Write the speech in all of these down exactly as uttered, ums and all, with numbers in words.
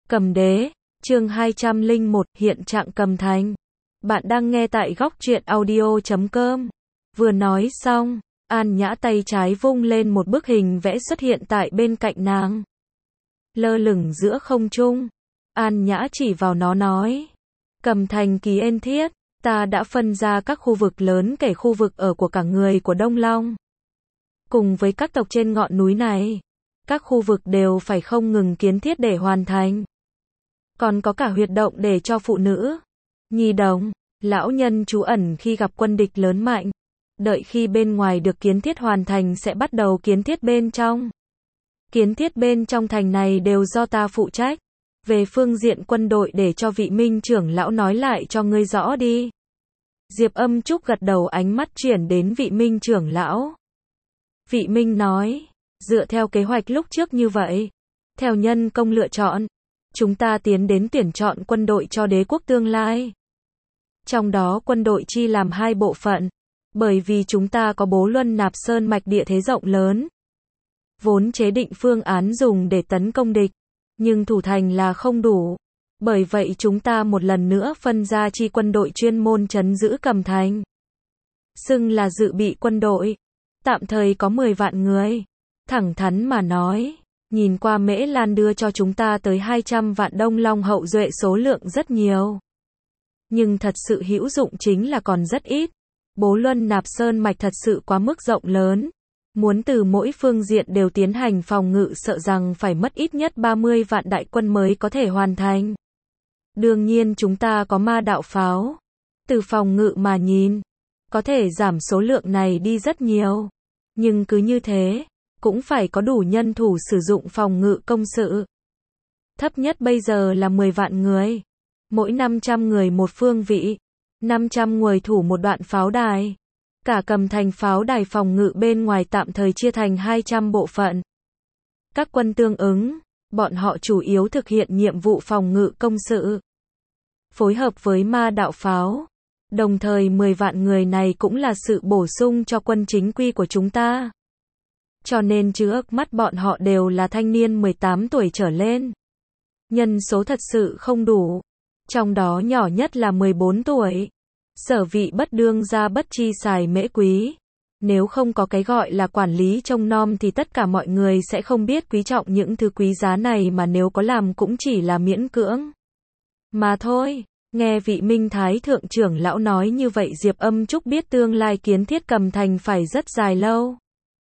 Cầm đế, chương hai trăm lẻ một, hiện trạng Cầm Thành. Bạn đang nghe tại góc truyện audio chấm com. Vừa nói xong, An Nhã tay trái vung lên một bức hình vẽ xuất hiện tại bên cạnh nàng. Lơ lửng giữa không trung. An Nhã chỉ vào nó nói. Cầm Thành ký ên thiết, ta đã phân ra các khu vực lớn kể khu vực ở của cả người của Đông Long. Cùng với các tộc trên ngọn núi này, các khu vực đều phải không ngừng kiến thiết để hoàn thành. Còn có cả huyệt động để cho phụ nữ, nhi đồng, lão nhân trú ẩn khi gặp quân địch lớn mạnh. Đợi khi bên ngoài được kiến thiết hoàn thành sẽ bắt đầu kiến thiết bên trong. Kiến thiết bên trong thành này đều do ta phụ trách. Về phương diện quân đội để cho vị Minh trưởng lão nói lại cho ngươi rõ đi. Diệp Âm Trúc gật đầu, ánh mắt chuyển đến vị Minh trưởng lão. Vị Minh nói, dựa theo kế hoạch lúc trước như vậy, theo nhân công lựa chọn, chúng ta tiến đến tuyển chọn quân đội cho đế quốc tương lai. Trong đó quân đội chi làm hai bộ phận, bởi vì chúng ta có Bố Luân Nạp Sơn mạch địa thế rộng lớn. Vốn chế định phương án dùng để tấn công địch, nhưng thủ thành là không đủ. Bởi vậy chúng ta một lần nữa phân ra chi quân đội chuyên môn trấn giữ Cầm Thành. Xưng là dự bị quân đội. Tạm thời có mười vạn người. Thẳng thắn mà nói, nhìn qua Mễ Lan đưa cho chúng ta tới hai trăm vạn Đông Long hậu duệ, số lượng rất nhiều. Nhưng thật sự hữu dụng chính là còn rất ít. Bố Luân Nạp Sơn mạch thật sự quá mức rộng lớn. Muốn từ mỗi phương diện đều tiến hành phòng ngự sợ rằng phải mất ít nhất ba mươi vạn đại quân mới có thể hoàn thành. Đương nhiên chúng ta có ma đạo pháo. Từ phòng ngự mà nhìn, có thể giảm số lượng này đi rất nhiều. Nhưng cứ như thế, cũng phải có đủ nhân thủ sử dụng phòng ngự công sự. Thấp nhất bây giờ là mười vạn người. Mỗi năm trăm người một phương vị. năm trăm người thủ một đoạn pháo đài. Cả Cầm Thành pháo đài phòng ngự bên ngoài tạm thời chia thành hai trăm bộ phận. Các quân tương ứng, bọn họ chủ yếu thực hiện nhiệm vụ phòng ngự công sự. Phối hợp với ma đạo pháo. Đồng thời mười vạn người này cũng là sự bổ sung cho quân chính quy của chúng ta. Cho nên trước mắt bọn họ đều là thanh niên mười tám tuổi trở lên. Nhân số thật sự không đủ. Trong đó nhỏ nhất là mười bốn tuổi. Sở vị bất đương gia bất chi xài mễ quý. Nếu không có cái gọi là quản lý trông nom thì tất cả mọi người sẽ không biết quý trọng những thứ quý giá này, mà nếu có làm cũng chỉ là miễn cưỡng mà thôi. Nghe vị Minh Thái thượng trưởng lão nói như vậy, Diệp Âm Trúc biết tương lai kiến thiết Cầm Thành phải rất dài lâu.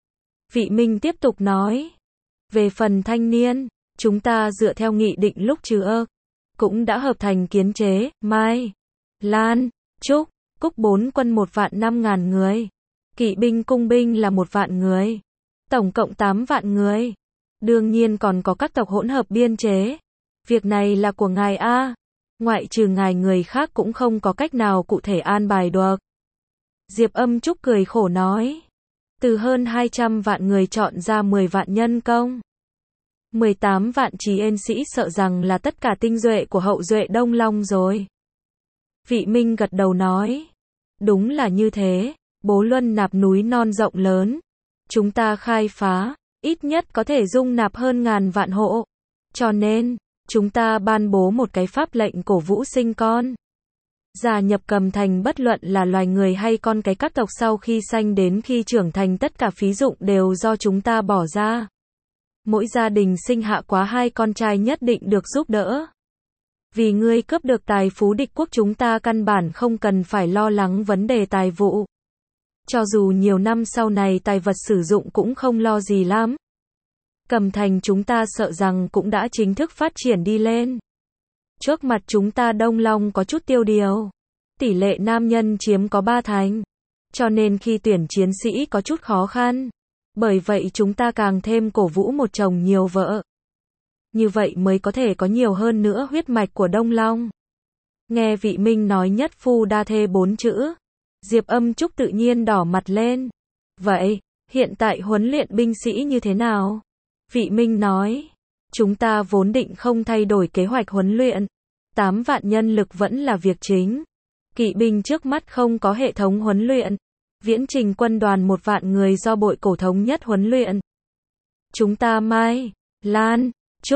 Vị Minh tiếp tục nói. Về phần thanh niên, chúng ta dựa theo nghị định lúc trước, cũng đã hợp thành kiến chế, Mai, Lan, Trúc, Cúc bốn quân một vạn năm ngàn người. Kỵ binh cung binh là một vạn người. Tổng cộng tám vạn người. Đương nhiên còn có các tộc hỗn hợp biên chế. Việc này là của ngài A. Ngoại trừ ngài, người khác cũng không có cách nào cụ thể an bài được. Diệp Âm Trúc cười khổ nói. Từ hơn hai trăm vạn người chọn ra mười vạn nhân công. mười tám vạn trí ên sĩ sợ rằng là tất cả tinh duệ của hậu duệ Đông Long rồi. Vị Minh gật đầu nói. Đúng là như thế, Bố Luân Nạp núi non rộng lớn. Chúng ta khai phá, ít nhất có thể dung nạp hơn ngàn vạn hộ. Cho nên, chúng ta ban bố một cái pháp lệnh cổ vũ sinh con. Gia nhập Cầm Thành bất luận là loài người hay con cái, các tộc sau khi sanh đến khi trưởng thành tất cả phí dụng đều do chúng ta bỏ ra. Mỗi gia đình sinh hạ quá hai con trai nhất định được giúp đỡ. Vì ngươi cướp được tài phú địch quốc, chúng ta căn bản không cần phải lo lắng vấn đề tài vụ. Cho dù nhiều năm sau này tài vật sử dụng cũng không lo gì lắm. Cầm Thành chúng ta sợ rằng cũng đã chính thức phát triển đi lên. Trước mặt chúng ta Đông Long có chút tiêu điều. Tỷ lệ nam nhân chiếm có ba thành. Cho nên khi tuyển chiến sĩ có chút khó khăn. Bởi vậy chúng ta càng thêm cổ vũ một chồng nhiều vợ. Như vậy mới có thể có nhiều hơn nữa huyết mạch của Đông Long. Nghe vị Minh nói nhất phu đa thê bốn chữ, Diệp Âm Trúc tự nhiên đỏ mặt lên. Vậy, hiện tại huấn luyện binh sĩ như thế nào? Vị Minh nói, chúng ta vốn định không thay đổi kế hoạch huấn luyện. tám vạn nhân lực vẫn là việc chính. Kỵ binh trước mắt không có hệ thống huấn luyện. Viễn trình quân đoàn một vạn người do Bội Cổ thống nhất huấn luyện. Chúng ta Mai, Lan, Trúc,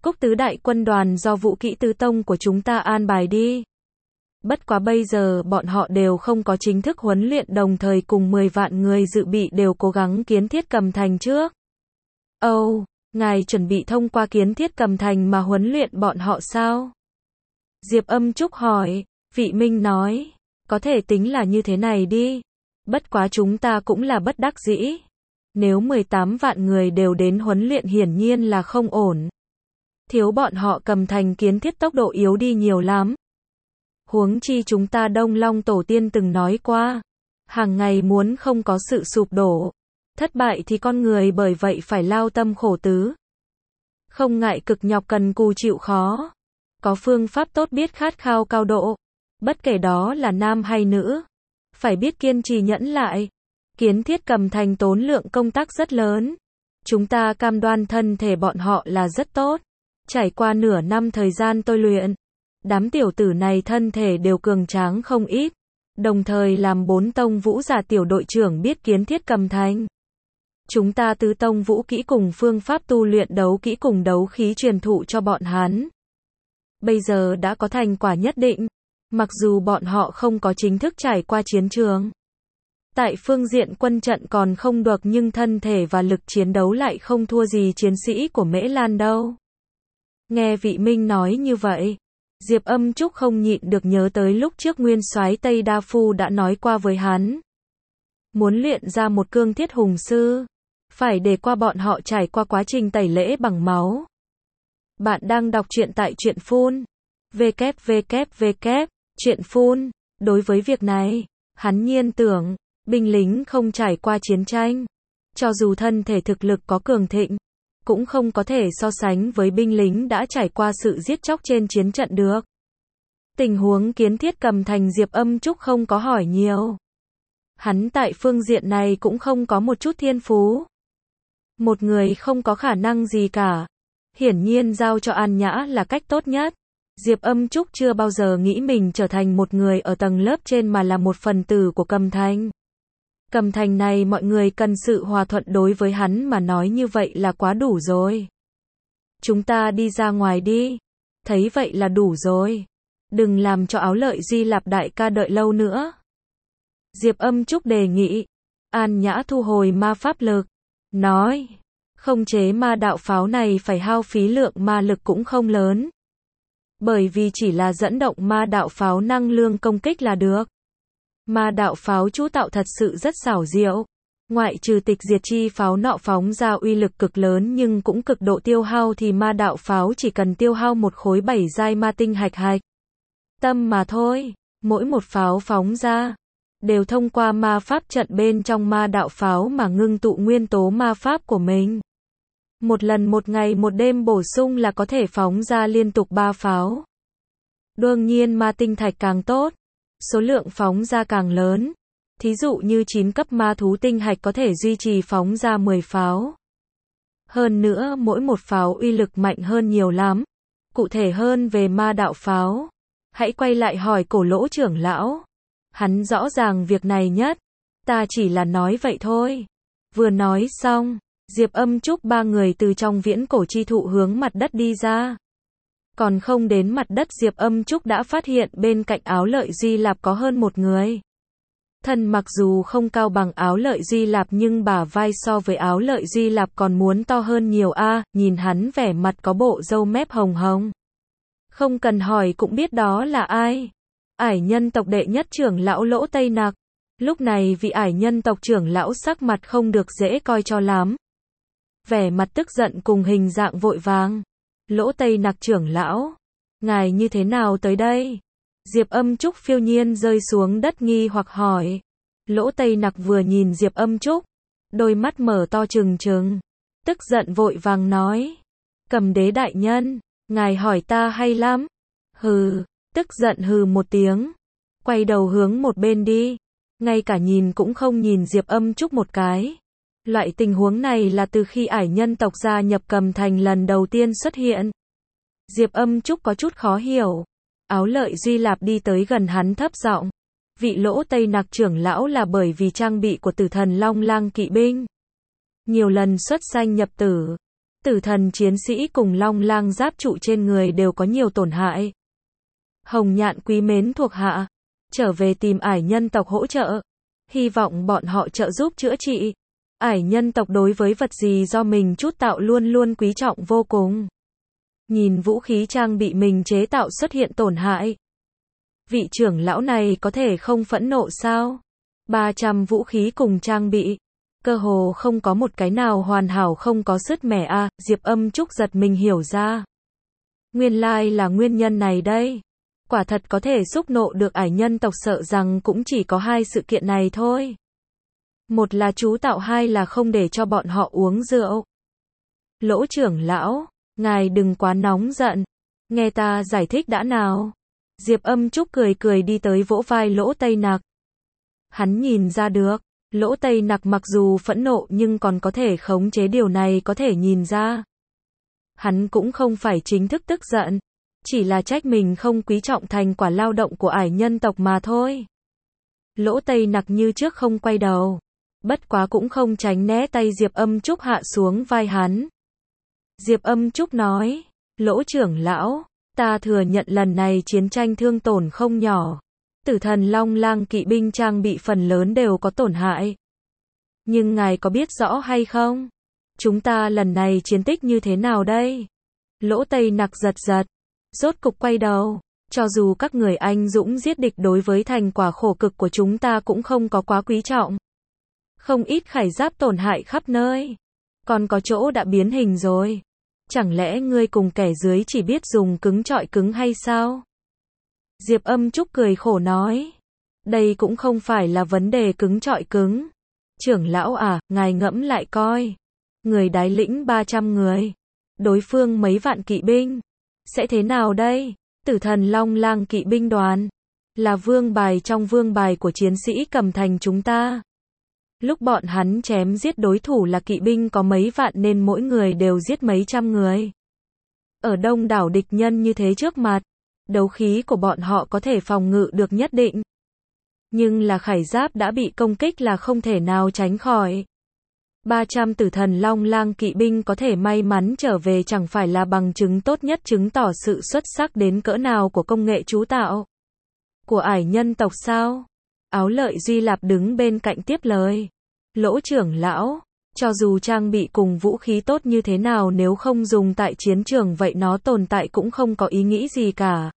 Cúc tứ đại quân đoàn do Vũ Kỹ Tứ Tông của chúng ta an bài đi. Bất quá bây giờ bọn họ đều không có chính thức huấn luyện, đồng thời cùng mười vạn người dự bị đều cố gắng kiến thiết Cầm Thành trước. Ồ, oh, ngài chuẩn bị thông qua kiến thiết Cầm Thành mà huấn luyện bọn họ sao? Diệp Âm Trúc hỏi. Vị Minh nói, có thể tính là như thế này đi. Bất quá chúng ta cũng là bất đắc dĩ. Nếu mười tám vạn người đều đến huấn luyện hiển nhiên là không ổn. Thiếu bọn họ Cầm Thành kiến thiết tốc độ yếu đi nhiều lắm. Huống chi chúng ta Đông Long tổ tiên từng nói qua, hàng ngày muốn không có sự sụp đổ, thất bại thì con người bởi vậy phải lao tâm khổ tứ. Không ngại cực nhọc cần cù chịu khó. Có phương pháp tốt biết khát khao cao độ. Bất kể đó là nam hay nữ. Phải biết kiên trì nhẫn lại. Kiến thiết Cầm Thành tốn lượng công tác rất lớn. Chúng ta cam đoan thân thể bọn họ là rất tốt. Trải qua nửa năm thời gian tôi luyện, đám tiểu tử này thân thể đều cường tráng không ít. Đồng thời làm bốn tông vũ giả tiểu đội trưởng biết kiến thiết Cầm Thành. Chúng ta tứ tông vũ kỹ cùng phương pháp tu luyện đấu kỹ cùng đấu khí truyền thụ cho bọn hắn. Bây giờ đã có thành quả nhất định. Mặc dù bọn họ không có chính thức trải qua chiến trường. Tại phương diện quân trận còn không được, nhưng thân thể và lực chiến đấu lại không thua gì chiến sĩ của Mễ Lan đâu. Nghe vị Minh nói như vậy, Diệp Âm Trúc không nhịn được nhớ tới lúc trước nguyên soái Tây Đa Phu đã nói qua với hắn. Muốn luyện ra một cương thiết hùng sư, phải để qua bọn họ trải qua quá trình tẩy lễ bằng máu. Bạn đang đọc truyện tại Truyện Phun. www. Truyện Phun. Đối với việc này, hắn nhiên tưởng, binh lính không trải qua chiến tranh, cho dù thân thể thực lực có cường thịnh, cũng không có thể so sánh với binh lính đã trải qua sự giết chóc trên chiến trận được. Tình huống kiến thiết Cầm Thành Diệp Âm Trúc không có hỏi nhiều. Hắn tại phương diện này cũng không có một chút thiên phú. Một người không có khả năng gì cả. Hiển nhiên giao cho An Nhã là cách tốt nhất. Diệp Âm Trúc chưa bao giờ nghĩ mình trở thành một người ở tầng lớp trên mà là một phần tử của Cầm Thành. Cầm Thành này mọi người cần sự hòa thuận, đối với hắn mà nói như vậy là quá đủ rồi. Chúng ta đi ra ngoài đi. Thấy vậy là đủ rồi. Đừng làm cho Áo Lợi Duy Lạp đại ca đợi lâu nữa. Diệp Âm Trúc đề nghị. An Nhã thu hồi ma pháp lực. Nói. Không chế ma đạo pháo này phải hao phí lượng ma lực cũng không lớn. Bởi vì chỉ là dẫn động ma đạo pháo năng lượng công kích là được. Ma đạo pháo chú tạo thật sự rất xảo diệu. Ngoại trừ tịch diệt chi pháo nọ phóng ra uy lực cực lớn nhưng cũng cực độ tiêu hao, thì ma đạo pháo chỉ cần tiêu hao một khối bảy giai ma tinh hạch hạch tâm mà thôi. Mỗi một pháo phóng ra đều thông qua ma pháp trận bên trong ma đạo pháo mà ngưng tụ nguyên tố ma pháp của mình. Một lần một ngày một đêm bổ sung là có thể phóng ra liên tục ba pháo. Đương nhiên ma tinh thạch càng tốt, số lượng phóng ra càng lớn. Thí dụ như chín cấp ma thú tinh hạch có thể duy trì phóng ra mười pháo. Hơn nữa mỗi một pháo uy lực mạnh hơn nhiều lắm. Cụ thể hơn về ma đạo pháo, hãy quay lại hỏi Cổ Lỗ trưởng lão. Hắn rõ ràng việc này nhất. Ta chỉ là nói vậy thôi. Vừa nói xong, Diệp Âm Trúc ba người từ trong viễn cổ chi thụ hướng mặt đất đi ra. Còn không đến mặt đất, Diệp Âm Trúc đã phát hiện bên cạnh Áo Lợi Duy Lạp có hơn một người. Thân mặc dù không cao bằng Áo Lợi Duy Lạp nhưng bả vai so với Áo Lợi Duy Lạp còn muốn to hơn nhiều a. À, nhìn hắn vẻ mặt có bộ râu mép hồng hồng. Không cần hỏi cũng biết đó là ai. Ải nhân tộc đệ nhất trưởng lão Lỗ Tây Nặc. Lúc này vị ải nhân tộc trưởng lão sắc mặt không được dễ coi cho lắm. Vẻ mặt tức giận cùng hình dạng vội vàng. Lỗ Tây Nặc trưởng lão, ngài như thế nào tới đây? Diệp Âm Trúc phiêu nhiên rơi xuống đất nghi hoặc hỏi. Lỗ Tây Nặc vừa nhìn Diệp Âm Trúc, đôi mắt mở to trừng trừng, tức giận vội vàng nói. Cầm đế đại nhân, ngài hỏi ta hay lắm. Hừ, tức giận hừ một tiếng, quay đầu hướng một bên đi, ngay cả nhìn cũng không nhìn Diệp Âm Trúc một cái. Loại tình huống này là từ khi ải nhân tộc gia nhập Cầm Thành lần đầu tiên xuất hiện. Diệp Âm Trúc có chút khó hiểu. Áo Lợi Duy Lạp đi tới gần hắn thấp giọng. Vị Lỗ Tây Nặc trưởng lão là bởi vì trang bị của Tử Thần Long Lang kỵ binh nhiều lần xuất sanh nhập tử, Tử thần chiến sĩ cùng long lang giáp trụ trên người đều có nhiều tổn hại. Hồng Nhạn quý mến thuộc hạ, trở về tìm ải nhân tộc hỗ trợ, hy vọng bọn họ trợ giúp chữa trị. Ải nhân tộc đối với vật gì do mình chút tạo luôn luôn quý trọng vô cùng. Nhìn vũ khí trang bị mình chế tạo xuất hiện tổn hại. Vị trưởng lão này có thể không phẫn nộ sao? ba trăm vũ khí cùng trang bị. Cơ hồ không có một cái nào hoàn hảo không có sứt mẻ a, à, Diệp Âm Trúc giật mình hiểu ra. Nguyên lai là nguyên nhân này đây. Quả thật có thể xúc nộ được ải nhân tộc, sợ rằng cũng chỉ có hai sự kiện này thôi. Một là chú tạo, hai là không để cho bọn họ uống rượu. Lỗ trưởng lão, ngài đừng quá nóng giận. Nghe ta giải thích đã nào. Diệp Âm Trúc cười cười đi tới vỗ vai Lỗ Tây Nặc. Hắn nhìn ra được, Lỗ Tây Nặc mặc dù phẫn nộ nhưng còn có thể khống chế, điều này có thể nhìn ra. Hắn cũng không phải chính thức tức giận, chỉ là trách mình không quý trọng thành quả lao động của ải nhân tộc mà thôi. Lỗ Tây Nặc như trước không quay đầu, bất quá cũng không tránh né tay Diệp Âm Trúc hạ xuống vai hắn. Diệp Âm Trúc nói, Lỗ trưởng lão, ta thừa nhận lần này chiến tranh thương tổn không nhỏ. Tử thần long lang kỵ binh trang bị phần lớn đều có tổn hại. Nhưng ngài có biết rõ hay không? Chúng ta lần này chiến tích như thế nào đây? Lỗ Tây Nặc giật giật. Rốt cục quay đầu. Cho dù các người anh dũng giết địch, đối với thành quả khổ cực của chúng ta cũng không có quá quý trọng. Không ít khải giáp tổn hại khắp nơi. Còn có chỗ đã biến hình rồi. Chẳng lẽ ngươi cùng kẻ dưới chỉ biết dùng cứng chọi cứng hay sao? Diệp Âm Trúc cười khổ nói. Đây cũng không phải là vấn đề cứng chọi cứng. Trưởng lão à, ngài ngẫm lại coi. Người đái lĩnh ba trăm người. Đối phương mấy vạn kỵ binh. Sẽ thế nào đây? Tử thần long lang kỵ binh đoàn. Là vương bài trong vương bài của chiến sĩ cầm thành chúng ta. Lúc bọn hắn chém giết đối thủ là kỵ binh có mấy vạn nên mỗi người đều giết mấy trăm người. Ở đông đảo địch nhân như thế trước mặt, đấu khí của bọn họ có thể phòng ngự được nhất định. Nhưng là khải giáp đã bị công kích là không thể nào tránh khỏi. ba trăm tử thần long lang kỵ binh có thể may mắn trở về chẳng phải là bằng chứng tốt nhất chứng tỏ sự xuất sắc đến cỡ nào của công nghệ chú tạo. Của ải nhân tộc sao? Áo Lợi Duy Lạp đứng bên cạnh tiếp lời. Lỗ trưởng lão, cho dù trang bị cùng vũ khí tốt như thế nào nếu không dùng tại chiến trường vậy nó tồn tại cũng không có ý nghĩ gì cả.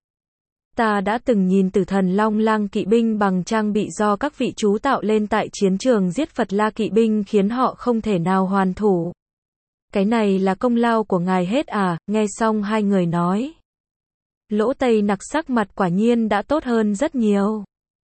Ta đã từng nhìn tử thần long lang kỵ binh bằng trang bị do các vị chú tạo lên tại chiến trường giết Phật La kỵ binh khiến họ không thể nào hoàn thủ. Cái này là công lao của ngài hết à? Nghe xong hai người nói. Lỗ Tây Nặc sắc mặt quả nhiên đã tốt hơn rất nhiều.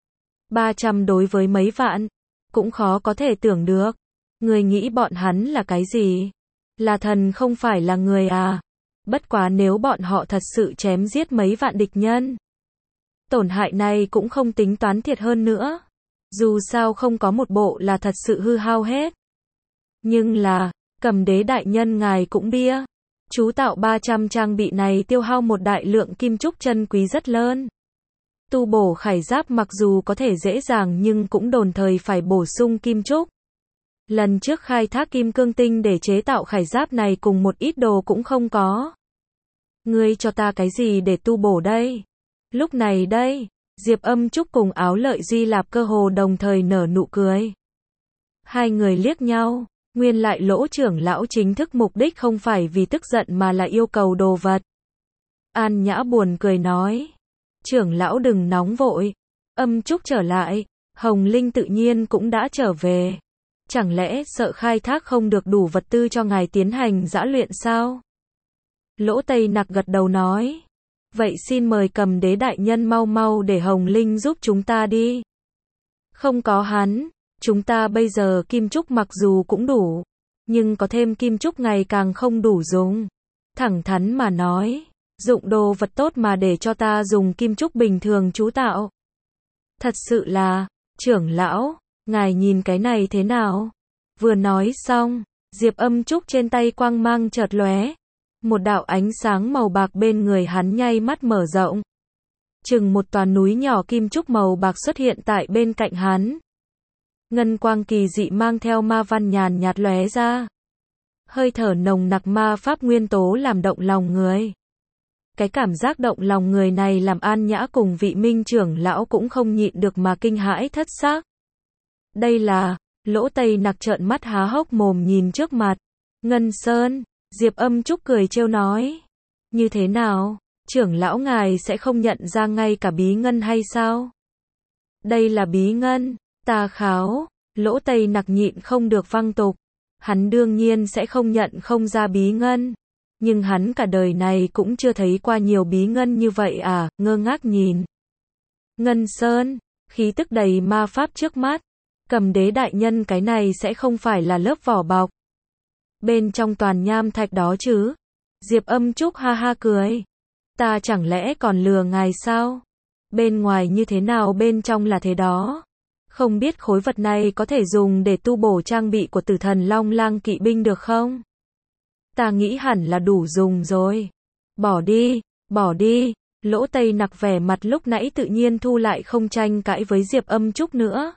ba trăm đối với mấy vạn, cũng khó có thể tưởng được. Người nghĩ bọn hắn là cái gì? Là thần không phải là người à? Bất quá nếu bọn họ thật sự chém giết mấy vạn địch nhân, tổn hại này cũng không tính toán thiệt hơn nữa. Dù sao không có một bộ là thật sự hư hao hết. Nhưng là, Cầm Đế đại nhân ngài cũng bia. Chú tạo ba trăm trang bị này tiêu hao một đại lượng kim trúc chân quý rất lớn. Tu bổ khải giáp mặc dù có thể dễ dàng nhưng cũng đồng thời phải bổ sung kim trúc. Lần trước khai thác kim cương tinh để chế tạo khải giáp này cùng một ít đồ cũng không có. Ngươi cho ta cái gì để tu bổ đây? Lúc này đây, Diệp Âm Trúc cùng Áo Lợi Duy Lạp cơ hồ đồng thời nở nụ cười. Hai người liếc nhau, nguyên lại Lỗ trưởng lão chính thức mục đích không phải vì tức giận mà là yêu cầu đồ vật. An Nhã buồn cười nói. Trưởng lão đừng nóng vội. Âm Trúc trở lại, Hồng Linh tự nhiên cũng đã trở về. Chẳng lẽ sợ khai thác không được đủ vật tư cho ngài tiến hành dã luyện sao? Lỗ Tây Nặc gật đầu nói. Vậy xin mời Cầm Đế đại nhân mau mau để Hồng Linh giúp chúng ta đi. Không có hắn, chúng ta bây giờ kim trúc mặc dù cũng đủ, nhưng có thêm kim trúc ngày càng không đủ dùng. Thẳng thắn mà nói, dụng đồ vật tốt mà để cho ta dùng kim trúc bình thường chú tạo. Thật sự là, trưởng lão, ngài nhìn cái này thế nào? Vừa nói xong, Diệp Âm Trúc trên tay quang mang chợt lóe. Một đạo ánh sáng màu bạc bên người hắn nháy mắt mở rộng. Chừng một tòa núi nhỏ kim trúc màu bạc xuất hiện tại bên cạnh hắn. Ngân quang kỳ dị mang theo ma văn nhàn nhạt lóe ra. hơi thở nồng nặc ma pháp nguyên tố làm động lòng người. Cái cảm giác động lòng người này làm An Nhã cùng vị Minh trưởng lão cũng không nhịn được mà kinh hãi thất xác. Đây là, Lỗ Tây Nặc trợn mắt há hốc mồm nhìn trước mặt. Ngân Sơn, Diệp Âm Trúc cười trêu nói. Như thế nào, trưởng lão ngài sẽ không nhận ra ngay cả bí ngân hay sao? Đây là bí ngân, ta kháo, Lỗ Tây Nặc nhịn không được văng tục. Hắn đương nhiên sẽ không nhận không ra bí ngân. Nhưng hắn cả đời này cũng chưa thấy qua nhiều bí ngân như vậy à, ngơ ngác nhìn. Ngân Sơn, khí tức đầy ma pháp trước mắt. Cầm Đế đại nhân cái này sẽ không phải là lớp vỏ bọc. Bên trong toàn nham thạch đó chứ. Diệp Âm Trúc ha ha cười. Ta chẳng lẽ còn lừa ngài sao? Bên ngoài như thế nào bên trong là thế đó. Không biết khối vật này có thể dùng để tu bổ trang bị của Tử Thần Long Lang kỵ binh được không? Ta nghĩ hẳn là đủ dùng rồi. Bỏ đi, bỏ đi. Lỗ Tây Nặc vẻ mặt lúc nãy tự nhiên thu lại không tranh cãi với Diệp Âm Trúc nữa.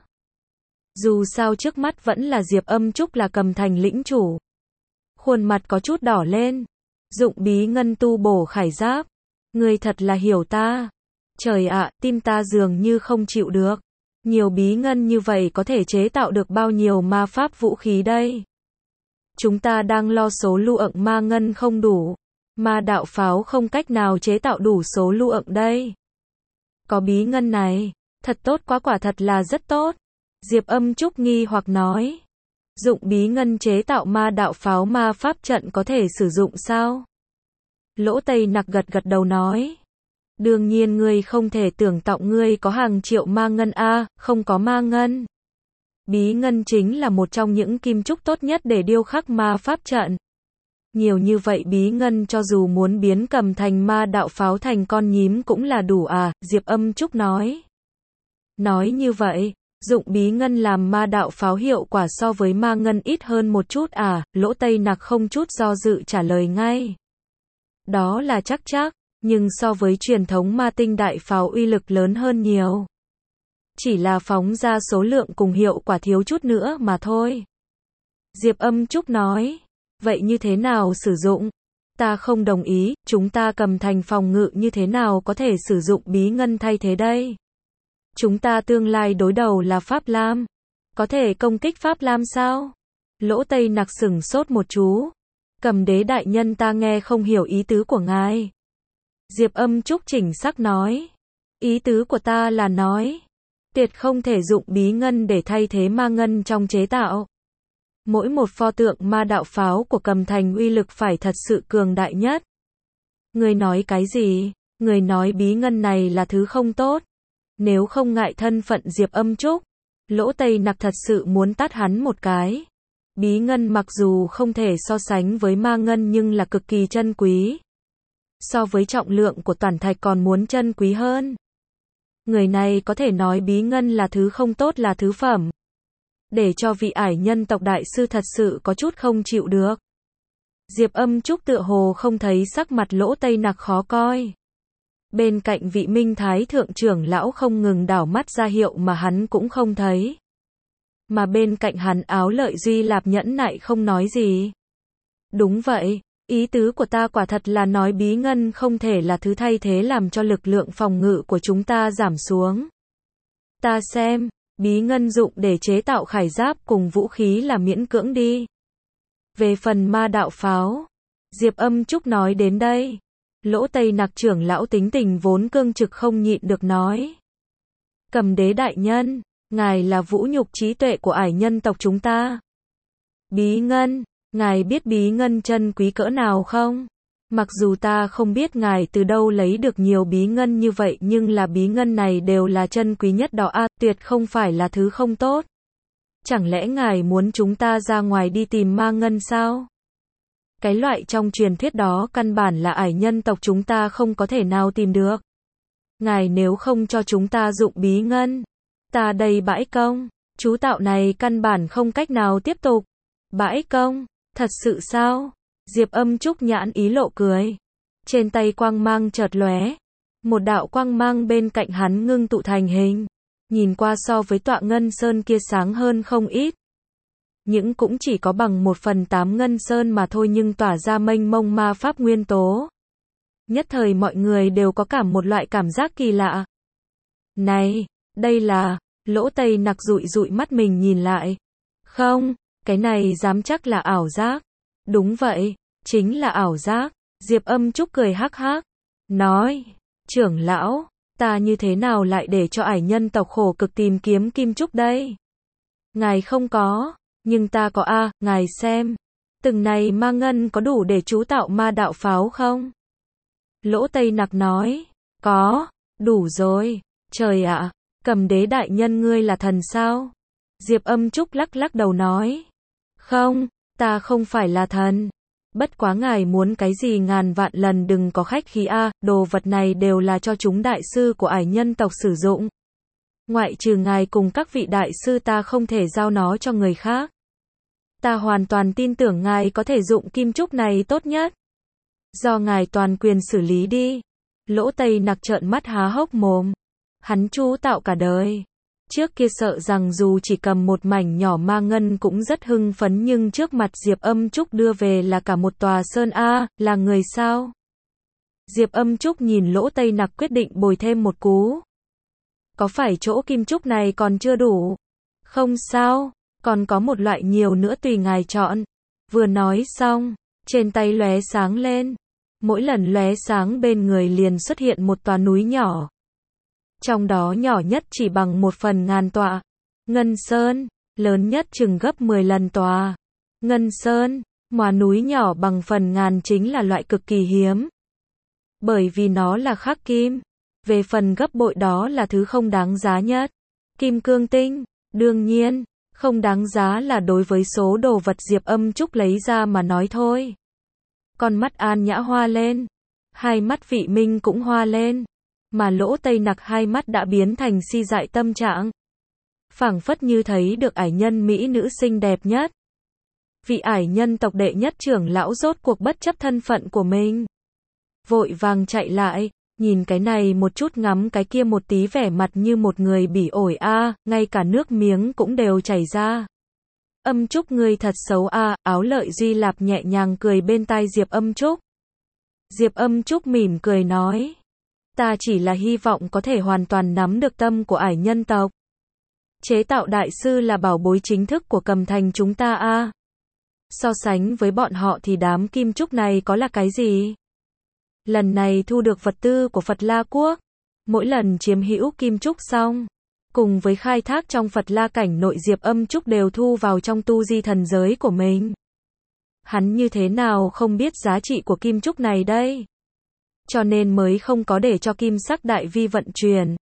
Dù sao trước mắt vẫn là Diệp Âm Trúc là Cầm Thành lĩnh chủ. Khuôn mặt có chút đỏ lên. Dụng bí ngân tu bổ khải giáp. Ngươi thật là hiểu ta. Trời ạ, tim ta dường như không chịu được. Nhiều bí ngân như vậy có thể chế tạo được bao nhiêu ma pháp vũ khí đây? Chúng ta đang lo số lượng ma ngân không đủ. Ma đạo pháo không cách nào chế tạo đủ số lượng đây. Có bí ngân này, thật tốt quá, quả thật là rất tốt. Diệp Âm Trúc nghi hoặc nói. Dụng bí ngân chế tạo ma đạo pháo ma pháp trận có thể sử dụng sao? Lỗ Tây Nặc gật gật đầu nói. Đương nhiên ngươi không thể tưởng tượng ngươi có hàng triệu ma ngân a, không có ma ngân. Bí ngân chính là một trong những kim trúc tốt nhất để điêu khắc ma pháp trận. Nhiều như vậy bí ngân cho dù muốn biến Cầm Thành ma đạo pháo thành con nhím cũng là đủ à, Diệp Âm Trúc nói. Nói như vậy, dụng bí ngân làm ma đạo pháo hiệu quả so với ma ngân ít hơn một chút à, Lỗ Tây Nặc không chút do dự trả lời ngay. Đó là chắc chắc, nhưng so với truyền thống ma tinh đại pháo uy lực lớn hơn nhiều. Chỉ là phóng ra số lượng cùng hiệu quả thiếu chút nữa mà thôi. Diệp Âm Trúc nói. Vậy như thế nào sử dụng? Ta không đồng ý, chúng ta Cầm Thành phòng ngự như thế nào có thể sử dụng bí ngân thay thế đây? Chúng ta tương lai đối đầu là Pháp Lam. Có thể công kích Pháp Lam sao? Lỗ Tây Nặc sửng sốt một chú. Cầm Đế đại nhân, ta nghe không hiểu ý tứ của ngài. Diệp Âm Trúc chỉnh sắc nói. Ý tứ của ta là nói. Tuyệt không thể dụng bí ngân để thay thế ma ngân trong chế tạo. Mỗi một pho tượng ma đạo pháo của Cầm Thành uy lực phải thật sự cường đại nhất. Người nói cái gì? Người nói bí ngân này là thứ không tốt. Nếu không ngại thân phận Diệp Âm Trúc, Lỗ Tây Nặc thật sự muốn tát hắn một cái. Bí ngân mặc dù không thể so sánh với ma ngân nhưng là cực kỳ chân quý. So với trọng lượng của toàn thạch còn muốn chân quý hơn. Người này có thể nói bí ngân là thứ không tốt, là thứ phẩm. Để cho vị ải nhân tộc đại sư thật sự có chút không chịu được. Diệp Âm Trúc tựa hồ không thấy sắc mặt Lỗ Tây Nặc khó coi. Bên cạnh vị Minh Thái thượng trưởng lão không ngừng đảo mắt ra hiệu mà hắn cũng không thấy. Mà bên cạnh hắn Áo Lợi Duy Lạp nhẫn nại không nói gì. Đúng vậy, ý tứ của ta quả thật là nói bí ngân không thể là thứ thay thế làm cho lực lượng phòng ngự của chúng ta giảm xuống. Ta xem, bí ngân dụng để chế tạo khải giáp cùng vũ khí là miễn cưỡng đi. Về phần ma đạo pháo, Diệp Âm Trúc nói đến đây. Lỗ Tây Nặc trưởng lão tính tình vốn cương trực không nhịn được nói. Cầm Đế đại nhân, ngài là vũ nhục trí tuệ của ải nhân tộc chúng ta. Bí ngân, ngài biết bí ngân chân quý cỡ nào không? Mặc dù ta không biết ngài từ đâu lấy được nhiều bí ngân như vậy nhưng là bí ngân này đều là chân quý nhất đó a, tuyệt không phải là thứ không tốt. Chẳng lẽ ngài muốn chúng ta ra ngoài đi tìm ma ngân sao? Cái loại trong truyền thuyết đó căn bản là ải nhân tộc chúng ta không có thể nào tìm được. Ngài nếu không cho chúng ta dụng bí ngân, ta đây bãi công, chú tạo này căn bản không cách nào tiếp tục. Bãi công, thật sự sao? Diệp Âm Trúc nhãn ý lộ cười. Trên tay quang mang chợt lóe, một đạo quang mang bên cạnh hắn ngưng tụ thành hình, nhìn qua so với tọa ngân sơn kia sáng hơn không ít. những cũng chỉ có bằng một phần tám ngân sơn mà thôi nhưng tỏa ra mênh mông ma pháp nguyên tố. Nhất thời mọi người đều có cảm một loại cảm giác kỳ lạ. Này, đây là, Lỗ Tây Nặc dụi dụi mắt mình nhìn lại. Không, cái này dám chắc là ảo giác. Đúng vậy, chính là ảo giác. Diệp Âm Trúc cười hắc hắc, nói, trưởng lão, ta như thế nào lại để cho ải nhân tộc khổ cực tìm kiếm kim trúc đây? Ngài không có, nhưng ta có a, à, ngài xem, từng này ma ngân có đủ để chú tạo ma đạo pháo không? Lỗ Tây Nặc nói, có, đủ rồi, trời ạ, à, Cầm Đế đại nhân ngươi là thần sao? Diệp Âm Trúc lắc lắc đầu nói, không, ta không phải là thần. Bất quá ngài muốn cái gì ngàn vạn lần đừng có khách khí a, à, đồ vật này đều là cho chúng đại sư của ải nhân tộc sử dụng. Ngoại trừ ngài cùng các vị đại sư ta không thể giao nó cho người khác. Ta hoàn toàn tin tưởng ngài có thể dụng kim trúc này tốt nhất. Do ngài toàn quyền xử lý đi. Lỗ Tây Nặc trợn mắt há hốc mồm. Hắn chú tạo cả đời. Trước kia sợ rằng dù chỉ cầm một mảnh nhỏ ma ngân cũng rất hưng phấn nhưng trước mặt Diệp Âm Trúc đưa về là cả một tòa sơn a, là người sao? Diệp Âm Trúc nhìn Lỗ Tây Nặc quyết định bồi thêm một cú. Có phải chỗ kim trúc này còn chưa đủ? Không sao, còn có một loại nhiều nữa tùy ngài chọn. Vừa nói xong, trên tay lóe sáng lên. Mỗi lần lóe sáng bên người liền xuất hiện một tòa núi nhỏ. Trong đó nhỏ nhất chỉ bằng một phần ngàn tọa. Ngân Sơn, lớn nhất chừng gấp mười lần tòa. Ngân Sơn, mà núi nhỏ bằng phần ngàn chính là loại cực kỳ hiếm. Bởi vì nó là khắc kim. Về phần gấp bội đó là thứ không đáng giá nhất. Kim cương tinh, đương nhiên, không đáng giá là đối với số đồ vật Diệp Âm Trúc lấy ra mà nói thôi. Con mắt An Nhã hoa lên. Hai mắt Vị Minh cũng hoa lên. Mà Lỗ Tây Nặc hai mắt đã biến thành si dại tâm trạng. Phảng phất như thấy được ải nhân mỹ nữ xinh đẹp nhất. Vị ải nhân tộc đệ nhất trưởng lão rốt cuộc bất chấp thân phận của mình. Vội vàng chạy lại, nhìn cái này một chút ngắm cái kia một tí vẻ mặt như một người bỉ ổi a, à, ngay cả nước miếng cũng đều chảy ra. Âm Trúc ngươi thật xấu a, à, Áo Lợi Duy Lạp nhẹ nhàng cười bên tai Diệp Âm Trúc. Diệp Âm Trúc mỉm cười nói. Ta chỉ là hy vọng có thể hoàn toàn nắm được tâm của ải nhân tộc. Chế tạo đại sư là bảo bối chính thức của Cầm Thành chúng ta a. À. So sánh với bọn họ thì đám kim trúc này có là cái gì? Lần này thu được vật tư của Phật La Quốc. Mỗi lần chiếm hữu kim trúc xong. Cùng với khai thác trong Phật La cảnh nội Diệp Âm Trúc đều thu vào trong tu di thần giới của mình. Hắn như thế nào không biết giá trị của kim trúc này đây? Cho nên mới không có để cho kim sắc đại vi vận chuyển.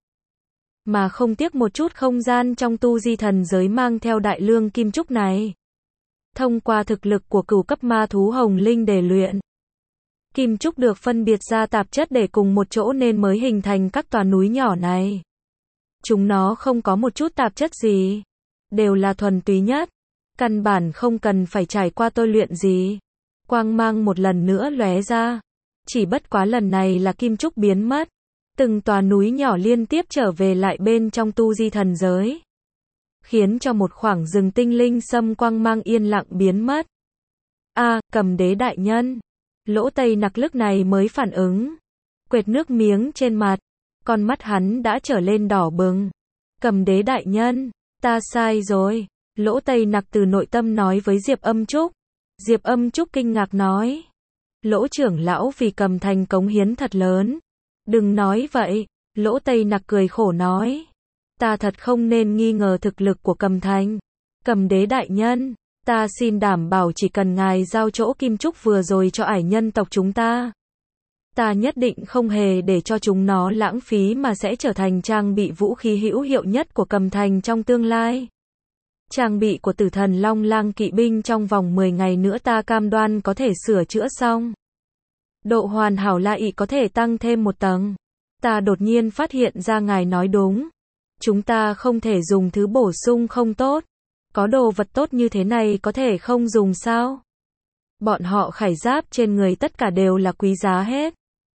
Mà không tiếc một chút không gian trong tu di thần giới mang theo đại lương kim trúc này. Thông qua thực lực của cửu cấp ma thú hồng linh để luyện. Kim trúc được phân biệt ra tạp chất để cùng một chỗ nên mới hình thành các tòa núi nhỏ này. Chúng nó không có một chút tạp chất gì. Đều là thuần túy nhất. Căn bản không cần phải trải qua tôi luyện gì. Quang mang một lần nữa lóe ra. Chỉ bất quá lần này là kim trúc biến mất. Từng tòa núi nhỏ liên tiếp trở về lại bên trong tu di thần giới. Khiến cho một khoảng rừng tinh linh sâm quang mang yên lặng biến mất. A, à, Cầm Đế đại nhân. Lỗ Tây Nặc lúc này mới phản ứng. Quệt nước miếng trên mặt. Con mắt hắn đã trở lên đỏ bừng. Cầm Đế đại nhân. Ta sai rồi. Lỗ Tây Nặc từ nội tâm nói với Diệp Âm Trúc. Diệp Âm Trúc kinh ngạc nói. Lỗ trưởng lão vì Cầm Thành cống hiến thật lớn. Đừng nói vậy. Lỗ Tây Nặc cười khổ nói. Ta thật không nên nghi ngờ thực lực của Cầm Thành. Cầm Đế đại nhân. Ta xin đảm bảo chỉ cần ngài giao chỗ kim trúc vừa rồi cho ải nhân tộc chúng ta. Ta nhất định không hề để cho chúng nó lãng phí mà sẽ trở thành trang bị vũ khí hữu hiệu nhất của Cầm Thành trong tương lai. Trang bị của Tử Thần Long Lang kỵ binh trong vòng mười ngày nữa ta cam đoan có thể sửa chữa xong. Độ hoàn hảo lại có thể tăng thêm một tầng. Ta đột nhiên phát hiện ra ngài nói đúng. Chúng ta không thể dùng thứ bổ sung không tốt. Có đồ vật tốt như thế này có thể không dùng sao? Bọn họ khải giáp trên người tất cả đều là quý giá hết.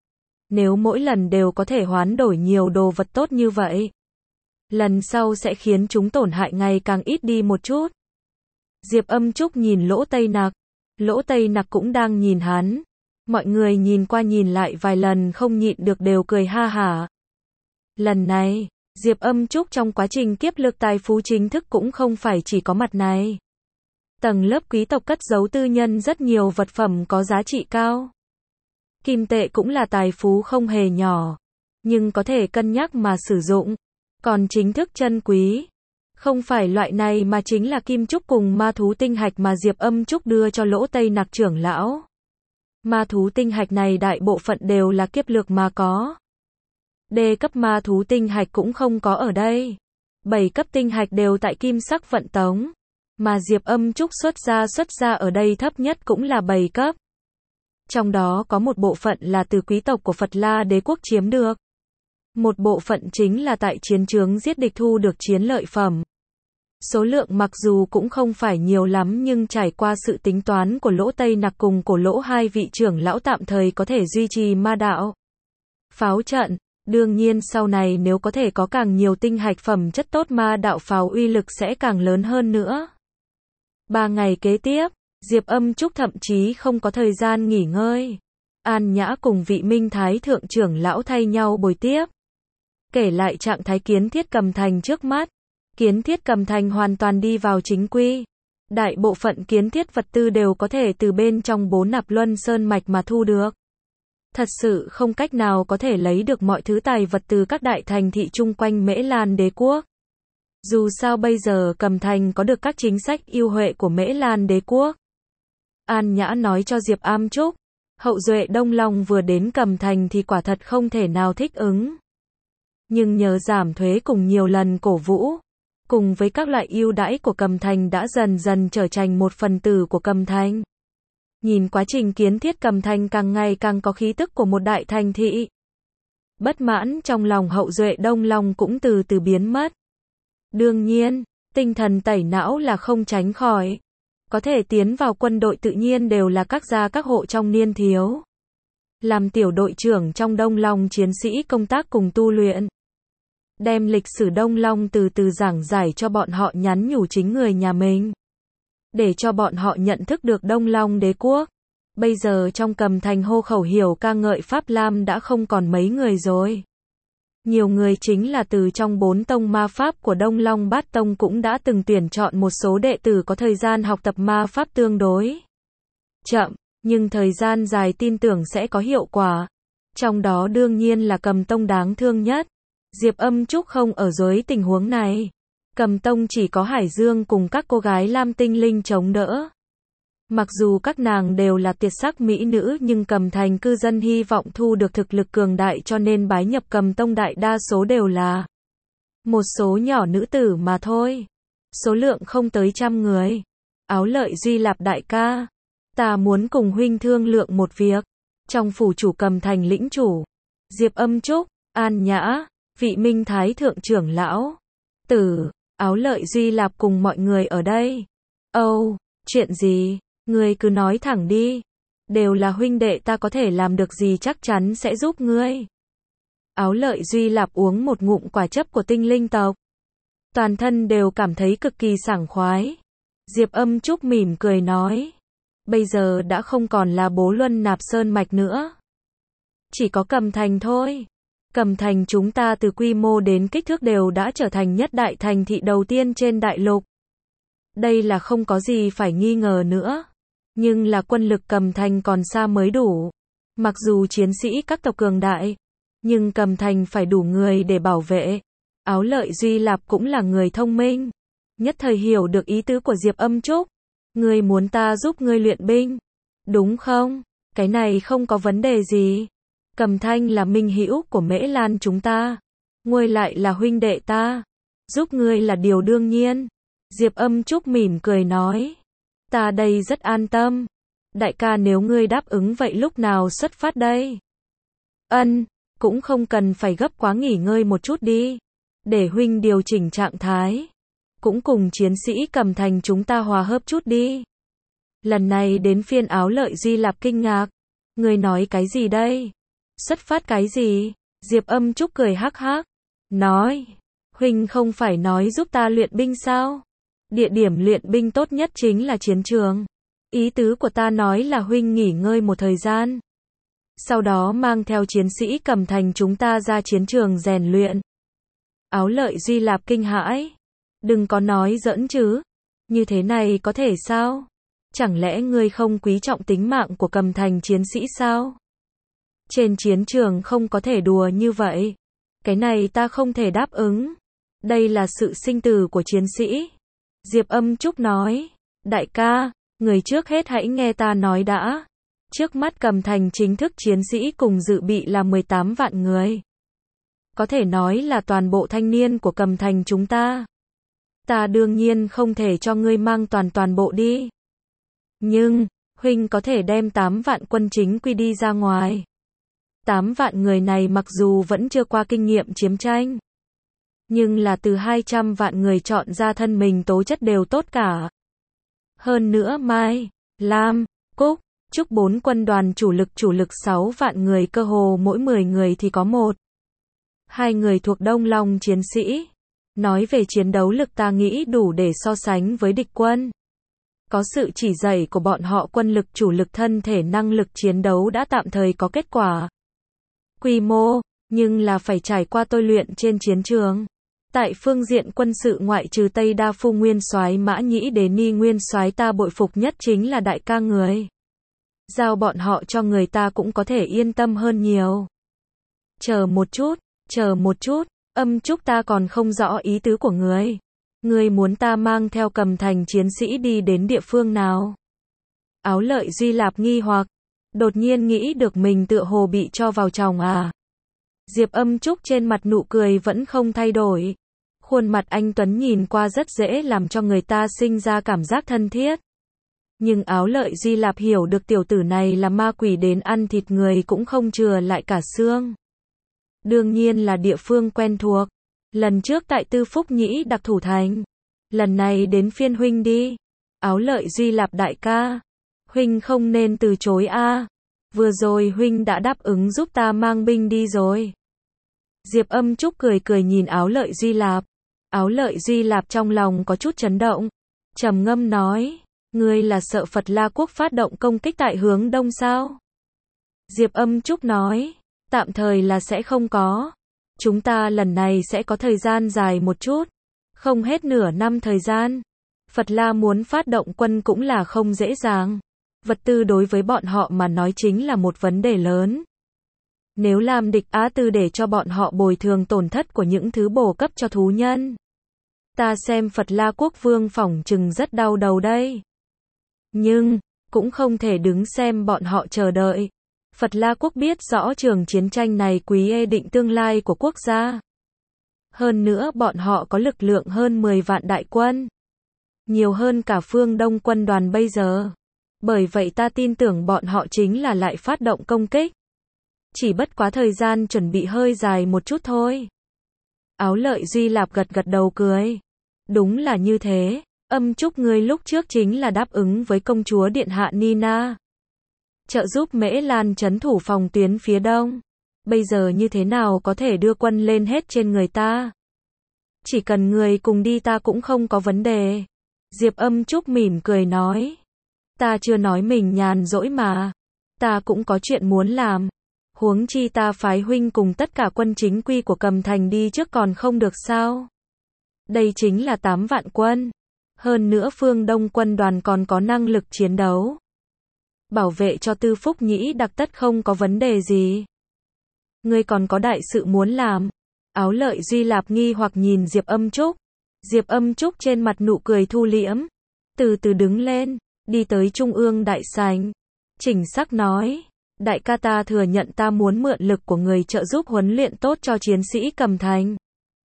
Nếu mỗi lần đều có thể hoán đổi nhiều đồ vật tốt như vậy, lần sau sẽ khiến chúng tổn hại ngày càng ít đi một chút. Diệp Âm Trúc nhìn Lỗ Tây Nặc. Lỗ Tây Nặc cũng đang nhìn hắn. Mọi người nhìn qua nhìn lại vài lần không nhịn được đều cười ha hả. Lần này, Diệp Âm Trúc trong quá trình kiếp lực tài phú chính thức cũng không phải chỉ có mặt này. Tầng lớp quý tộc cất giấu tư nhân rất nhiều vật phẩm có giá trị cao. Kim tệ cũng là tài phú không hề nhỏ, nhưng có thể cân nhắc mà sử dụng. Còn chính thức chân quý, không phải loại này mà chính là kim trúc cùng ma thú tinh hạch mà Diệp Âm Trúc đưa cho Lỗ Tây Nặc trưởng lão. Ma thú tinh hạch này đại bộ phận đều là kiếp lực mà có. Đê cấp ma thú tinh hạch cũng không có ở đây. Bảy cấp tinh hạch đều tại kim sắc vận tống. Mà Diệp Âm Trúc xuất ra xuất ra ở đây thấp nhất cũng là bảy cấp. Trong đó có một bộ phận là từ quý tộc của Phật La Đế quốc chiếm được. Một bộ phận chính là tại chiến trường giết địch thu được chiến lợi phẩm. Số lượng mặc dù cũng không phải nhiều lắm nhưng trải qua sự tính toán của Lỗ Tây Nặc cùng Cổ Lỗ hai vị trưởng lão tạm thời có thể duy trì ma đạo. Pháo trận, đương nhiên sau này nếu có thể có càng nhiều tinh hạch phẩm chất tốt ma đạo pháo uy lực sẽ càng lớn hơn nữa. Ba ngày kế tiếp, Diệp Âm Trúc thậm chí không có thời gian nghỉ ngơi. An Nhã cùng vị Minh Thái thượng trưởng lão thay nhau bồi tiếp. Kể lại trạng thái Kiến Thiết Cầm Thành trước mắt. Kiến Thiết Cầm Thành hoàn toàn đi vào chính quy. Đại bộ phận kiến thiết vật tư đều có thể từ bên trong bốn nạp luân sơn mạch mà thu được. Thật sự không cách nào có thể lấy được mọi thứ tài vật từ các đại thành thị chung quanh Mễ Lan Đế quốc. Dù sao bây giờ Cầm Thành có được các chính sách ưu huệ của Mễ Lan Đế quốc. An Nhã nói cho Diệp Am Trúc, hậu duệ Đông Long vừa đến Cầm Thành thì quả thật không thể nào thích ứng. Nhưng nhờ giảm thuế cùng nhiều lần cổ vũ, cùng với các loại ưu đãi của Cầm Thành đã dần dần trở thành một phần tử của Cầm Thành. Nhìn quá trình kiến thiết Cầm Thành càng ngày càng có khí tức của một đại thành thị. Bất mãn trong lòng hậu duệ Đông Long cũng từ từ biến mất. Đương nhiên, tinh thần tẩy não là không tránh khỏi. Có thể tiến vào quân đội tự nhiên đều là các gia các hộ trong niên thiếu. Làm tiểu đội trưởng trong Đông Long chiến sĩ công tác cùng tu luyện. Đem lịch sử Đông Long từ từ giảng giải cho bọn họ nhắn nhủ chính người nhà mình. Để cho bọn họ nhận thức được Đông Long Đế quốc. Bây giờ trong Cầm Thành hô khẩu hiểu ca ngợi Pháp Lam đã không còn mấy người rồi. Nhiều người chính là từ trong bốn tông ma pháp của Đông Long Bát Tông cũng đã từng tuyển chọn một số đệ tử có thời gian học tập ma pháp tương đối chậm, nhưng thời gian dài tin tưởng sẽ có hiệu quả. Trong đó đương nhiên là Cầm Tông đáng thương nhất. Diệp Âm Trúc không ở dưới tình huống này. Cầm Tông chỉ có Hải Dương cùng các cô gái lam tinh linh chống đỡ. Mặc dù các nàng đều là tuyệt sắc mỹ nữ nhưng Cầm Thành cư dân hy vọng thu được thực lực cường đại cho nên bái nhập Cầm Tông đại đa số đều là một số nhỏ nữ tử mà thôi. Số lượng không tới trăm người. Áo Lợi Duy Lạp đại ca, ta muốn cùng huynh thương lượng một việc. Trong phủ chủ Cầm Thành lĩnh chủ, Diệp Âm Trúc, An Nhã, vị Minh Thái thượng trưởng lão, Tử, Áo Lợi Duy Lạp cùng mọi người ở đây. Âu, chuyện gì? Ngươi cứ nói thẳng đi. Đều là huynh đệ ta có thể làm được gì chắc chắn sẽ giúp ngươi. Áo Lợi Duy Lạp uống một ngụm quả chấp của tinh linh tộc. Toàn thân đều cảm thấy cực kỳ sảng khoái. Diệp Âm Trúc mỉm cười nói. Bây giờ đã không còn là Bố Luân Nạp Sơn Mạch nữa. Chỉ có Cầm Thành thôi. Cầm Thành chúng ta từ quy mô đến kích thước đều đã trở thành nhất đại thành thị đầu tiên trên đại lục. Đây là không có gì phải nghi ngờ nữa. Nhưng là quân lực Cầm Thành còn xa mới đủ. Mặc dù chiến sĩ các tộc cường đại, nhưng Cầm Thành phải đủ người để bảo vệ. Áo Lợi Duy Lạp cũng là người thông minh. Nhất thời hiểu được ý tứ của Diệp Âm Trúc. Ngươi muốn ta giúp ngươi luyện binh, đúng không? Cái này không có vấn đề gì. Cầm Thanh là minh hữu của Mễ Lan chúng ta. Ngươi lại là huynh đệ ta. Giúp ngươi là điều đương nhiên. Diệp Âm Trúc mỉm cười nói. Ta đây rất an tâm. Đại ca nếu ngươi đáp ứng vậy lúc nào xuất phát đây? Ân, cũng không cần phải gấp quá nghỉ ngơi một chút đi. Để huynh điều chỉnh trạng thái. Cũng cùng chiến sĩ Cầm Thành chúng ta hòa hợp chút đi. Lần này đến phiên Áo Lợi Duy Lạp kinh ngạc. Ngươi nói cái gì đây? Xuất phát cái gì? Diệp Âm Trúc cười hắc hắc. Nói. Huynh không phải nói giúp ta luyện binh sao? Địa điểm luyện binh tốt nhất chính là chiến trường. Ý tứ của ta nói là huynh nghỉ ngơi một thời gian. Sau đó mang theo chiến sĩ Cẩm Thành chúng ta ra chiến trường rèn luyện. Áo Lợi Duy Lạp kinh hãi. Đừng có nói giỡn chứ. Như thế này có thể sao? Chẳng lẽ ngươi không quý trọng tính mạng của Cẩm Thành chiến sĩ sao? Trên chiến trường không có thể đùa như vậy. Cái này ta không thể đáp ứng. Đây là sự sinh tử của chiến sĩ. Diệp Âm Trúc nói. Đại ca, người trước hết hãy nghe ta nói đã. Trước mắt Cẩm Thành chính thức chiến sĩ cùng dự bị là mười tám vạn người. Có thể nói là toàn bộ thanh niên của Cẩm Thành chúng ta. Ta đương nhiên không thể cho ngươi mang toàn toàn bộ đi. Nhưng, huynh có thể đem tám vạn quân chính quy đi ra ngoài. tám vạn người này mặc dù vẫn chưa qua kinh nghiệm chiến tranh. Nhưng là từ hai trăm vạn người chọn ra thân mình tố chất đều tốt cả. Hơn nữa Mai, Lam, Cúc, Trúc bốn quân đoàn chủ lực chủ lực sáu vạn người cơ hồ mỗi mười người thì có một. Hai người thuộc Đông Long chiến sĩ. Nói về chiến đấu lực ta nghĩ đủ để so sánh với địch quân. Có sự chỉ dạy của bọn họ quân lực chủ lực thân thể năng lực chiến đấu đã tạm thời có kết quả. Quy mô, nhưng là phải trải qua tôi luyện trên chiến trường. Tại phương diện quân sự ngoại trừ Tây Đa Phu Nguyên Soái Mã Nhĩ Đế Ni Nguyên Soái ta bội phục nhất chính là đại ca người. Giao bọn họ cho người ta cũng có thể yên tâm hơn nhiều. Chờ một chút, chờ một chút, Âm Trúc ta còn không rõ ý tứ của người. Người muốn ta mang theo Cẩm Thành chiến sĩ đi đến địa phương nào? Áo Lợi Duy Lạp nghi hoặc, đột nhiên nghĩ được mình tựa hồ bị cho vào chòng à. Diệp Âm Trúc trên mặt nụ cười vẫn không thay đổi. Khuôn mặt anh Tuấn nhìn qua rất dễ làm cho người ta sinh ra cảm giác thân thiết. Nhưng Áo Lợi Duy Lạp hiểu được tiểu tử này là ma quỷ đến ăn thịt người cũng không chừa lại cả xương. Đương nhiên là địa phương quen thuộc. Lần trước tại Tư Phúc Nhĩ Đặc Thủ Thành. Lần này đến phiên huynh đi. Áo Lợi Duy Lạp đại ca. Huynh không nên từ chối a. Vừa rồi huynh đã đáp ứng giúp ta mang binh đi rồi. Diệp Âm Trúc cười cười nhìn Áo Lợi Duy Lạp. Áo Lợi Duy Lạp trong lòng có chút chấn động. Trầm ngâm nói. Ngươi là sợ Phật La Quốc phát động công kích tại hướng đông sao? Diệp Âm Trúc nói. Tạm thời là sẽ không có. Chúng ta lần này sẽ có thời gian dài một chút. Không hết nửa năm thời gian. Phật La muốn phát động quân cũng là không dễ dàng. Vật tư đối với bọn họ mà nói chính là một vấn đề lớn. Nếu làm địch Á Tư để cho bọn họ bồi thường tổn thất của những thứ bổ cấp cho thú nhân. Ta xem Phật La Quốc vương phỏng chừng rất đau đầu đây. Nhưng, cũng không thể đứng xem bọn họ chờ đợi. Phật La Quốc biết rõ trường chiến tranh này quý ê định tương lai của quốc gia. Hơn nữa bọn họ có lực lượng hơn mười vạn đại quân. Nhiều hơn cả phương Đông quân đoàn bây giờ. Bởi vậy ta tin tưởng bọn họ chính là lại phát động công kích. Chỉ bất quá thời gian chuẩn bị hơi dài một chút thôi. Áo Lợi Duy Lạp gật gật đầu cười. Đúng là như thế. Âm Trúc ngươi lúc trước chính là đáp ứng với công chúa điện hạ Nina. Trợ giúp Mễ Lan trấn thủ phòng tuyến phía đông. Bây giờ như thế nào có thể đưa quân lên hết trên người ta? Chỉ cần người cùng đi ta cũng không có vấn đề. Diệp Âm Trúc mỉm cười nói. Ta chưa nói mình nhàn rỗi mà. Ta cũng có chuyện muốn làm. Huống chi ta phái huynh cùng tất cả quân chính quy của Cẩm Thành đi trước còn không được sao? Đây chính là tám vạn quân. Hơn nữa phương Đông quân đoàn còn có năng lực chiến đấu. Bảo vệ cho Tư Phúc Nhĩ Đặc tất không có vấn đề gì. Ngươi còn có đại sự muốn làm. Áo Lợi Duy Lạp nghi hoặc nhìn Diệp Âm Trúc. Diệp Âm Trúc trên mặt nụ cười thu liễm. Từ từ đứng lên, đi tới Trung ương đại sảnh. Chỉnh sắc nói. Đại ca ta thừa nhận ta muốn mượn lực của người trợ giúp huấn luyện tốt cho chiến sĩ Cẩm Thành.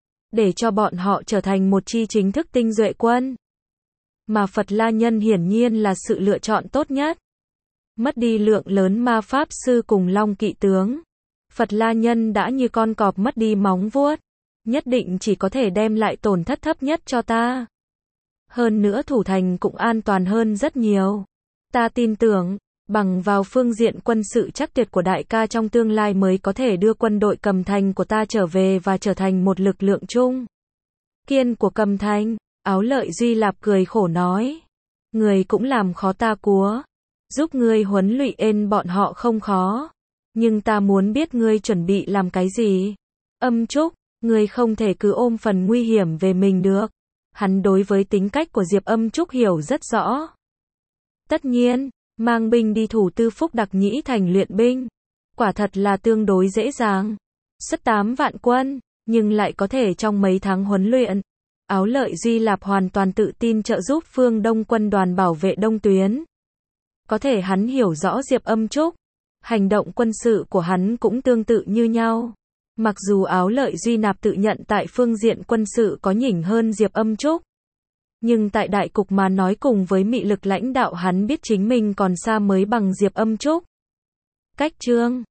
Để cho bọn họ trở thành một chi chính thức tinh nhuệ quân. Mà Phật La Nhân hiển nhiên là sự lựa chọn tốt nhất. Mất đi lượng lớn ma pháp sư cùng Long Kỵ tướng. Phật La Nhân đã như con cọp mất đi móng vuốt. Nhất định chỉ có thể đem lại tổn thất thấp nhất cho ta. Hơn nữa thủ thành cũng an toàn hơn rất nhiều. Ta tin tưởng, bằng vào phương diện quân sự chắc tuyệt của đại ca trong tương lai mới có thể đưa quân đội Cẩm Thành của ta trở về và trở thành một lực lượng chung kiên của Cẩm Thành. Áo Lợi Duy Lạp cười khổ nói. Người cũng làm khó ta quá. Giúp ngươi huấn luyện bọn họ không khó. Nhưng ta muốn biết ngươi chuẩn bị làm cái gì. Âm Trúc, ngươi không thể cứ ôm phần nguy hiểm về mình được. Hắn đối với tính cách của Diệp Âm Trúc hiểu rất rõ. Tất nhiên, mang binh đi thủ Tư Phúc Đặc Nhĩ thành luyện binh. Quả thật là tương đối dễ dàng. Xuất tám vạn quân, nhưng lại có thể trong mấy tháng huấn luyện. Áo Lợi Duy Lạp hoàn toàn tự tin trợ giúp phương Đông quân đoàn bảo vệ Đông tuyến. Có thể hắn hiểu rõ Diệp Âm Trúc. Hành động quân sự của hắn cũng tương tự như nhau. Mặc dù Áo Lợi Duy Nạp tự nhận tại phương diện quân sự có nhỉnh hơn Diệp Âm Trúc. Nhưng tại đại cục mà nói cùng với mị lực lãnh đạo hắn biết chính mình còn xa mới bằng Diệp Âm Trúc. Cách chương